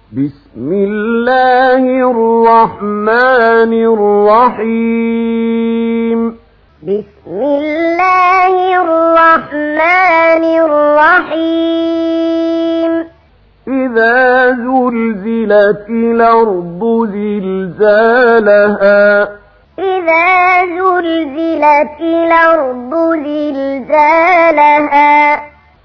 بسم الله الرحمن الرحيم بسم الله الرحمن الرحيم إذا زلزلت الأرض زلزالها إذا زلزلت الأرض زلزالها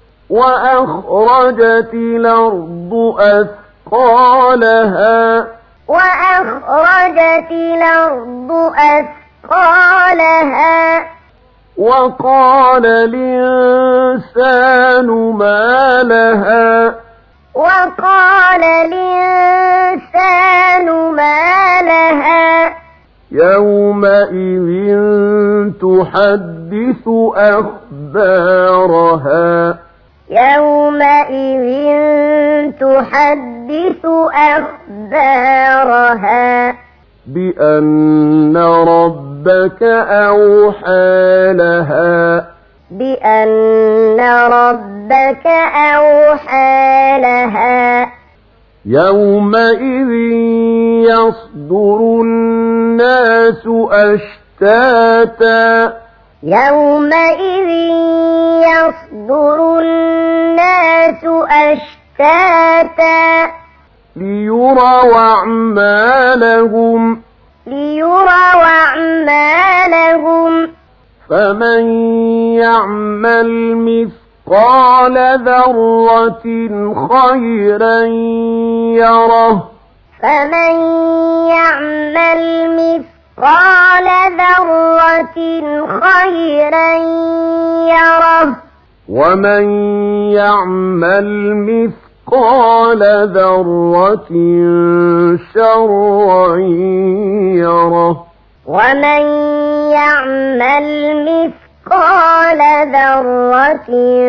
وأخرجت الأرض أثقالها وأخرجت الأرض أثقالها وقال الإنسان ما لها وقال الإنسان ما لها يومئذ تحدث أخبارها يومئذ تحدث أخبارها بأن ربك أوحى لها بأن ربك أوحى لها يومئذ يصدر الناس أشتاتا يومئذ يصدر الناس أشتاتا ليروا أعمالهم فمن يعمل مثقال ذرة خيرا يره فمن يعمل مثقال ذرة خيرا يره ومن يعمل مثقال ذرة شرا يره ومن يعمل مثقال ذرة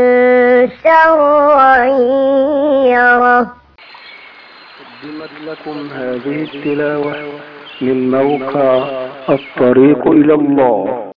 شرا يره. قدمت لكم هذه التلاوة من موقع الطريق إلى الله.